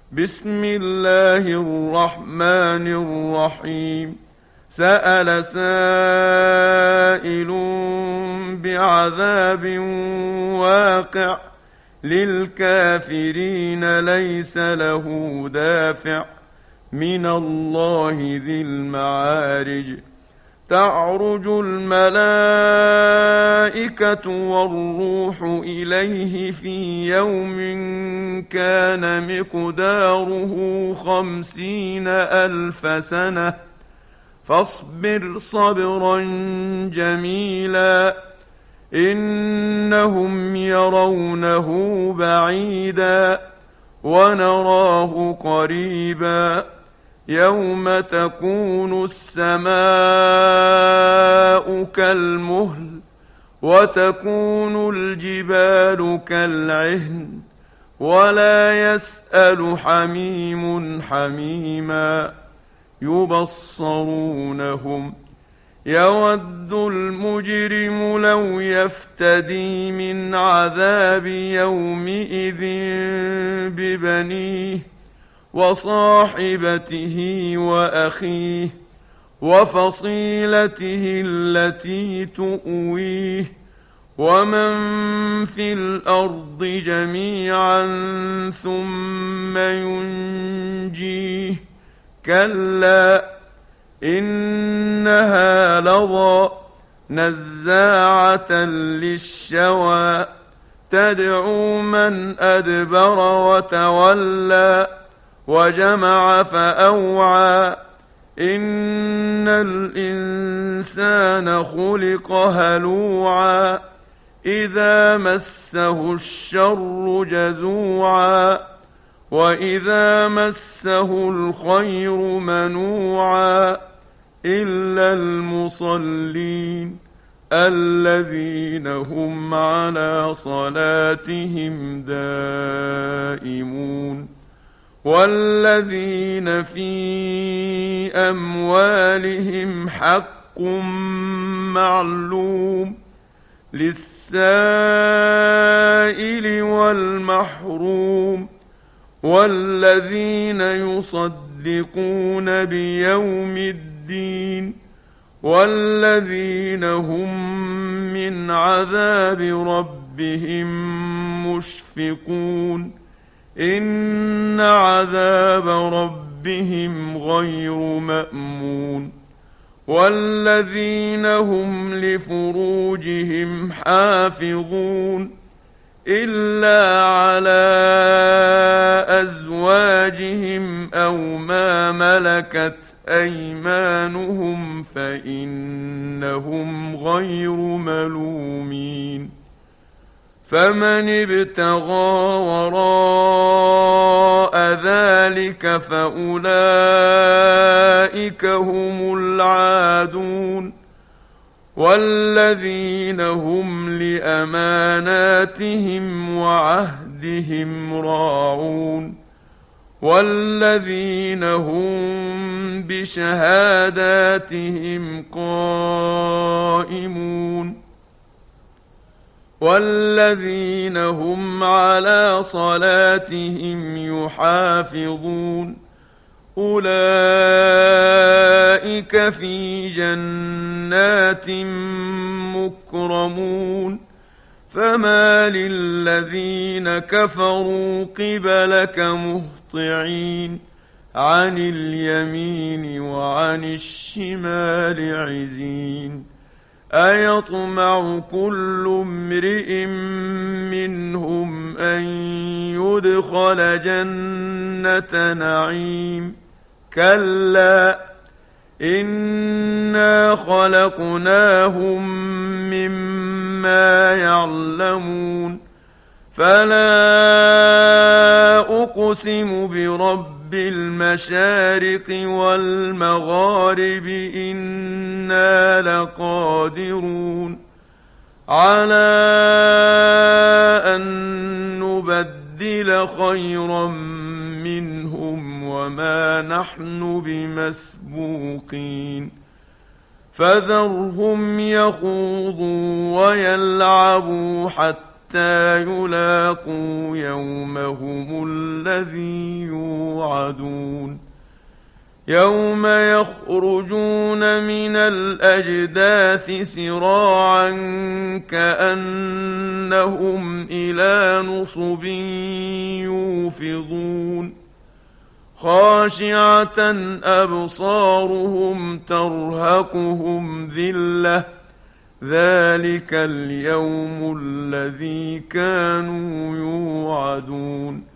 بسم الله الرحمن الرحيم. سأل سائل بعذاب واقع للكافرين ليس له دافع من الله ذي المعارج. تعرج الملائكة والروح إليه في يوم كان مقداره 50,000 سنة فاصبر صبرا جميلا إنهم يرونه بعيدا ونراه قريبا يوم تكون السماء كالمهل وتكون الجبال كالعهن ولا يسأل حميم حميما يبصرونهم يود المجرم لو يفتدي من عذاب يومئذ ببنيه وصاحبته وأخيه وفصيلته التي تؤويه ومن في الأرض جميعا ثم ينجيه كلا إنها لظى نزاعة للشوى تدعو من أدبر وتولى وجمع فأوعى إن الإنسان خلق هلوعا إذا مسه الشر جزوعا وإذا مسه الخير منوعا إلا المصلين الذين هم على صلاتهم دائمون والذين في أموالهم حق معلوم للسائل والمحروم والذين يصدقون بيوم الدين والذين هم من عذاب ربهم مشفقون إن عذاب ربهم غير مأمون والذين هم لفروجهم حافظون إلا على أزواجهم أو ما ملكت أيمانهم فإنهم غير ملومين فمن ابتغى وراء ذلك فأولئك هم العادون والذين هم لأماناتهم وعهدهم راعون والذين هم بشهاداتهم قائمون والذين هم على صلاتهم يحافظون أولئك في جنات مكرمون فما للذين كفروا قبلك مهطعين عن اليمين وعن الشمال عزين أيطمع كل امرئ منهم أن يدخل جنة نعيم كلا إنا خلقناهم مما يعلمون فلا أقسم برب المشارق والمغارب إنا لقادرون على أن نبدل خيرا منهم وما نحن بمسبوقين فذرهم يخوضوا ويلعبوا حتى حتى يلاقوا يومهم الذي يوعدون يوم يخرجون من الأجداث سراعا كأنهم إلى نصب يوفضون خاشعة أبصارهم ترهقهم ذلة ذلك اليوم الذي كانوا يوعدون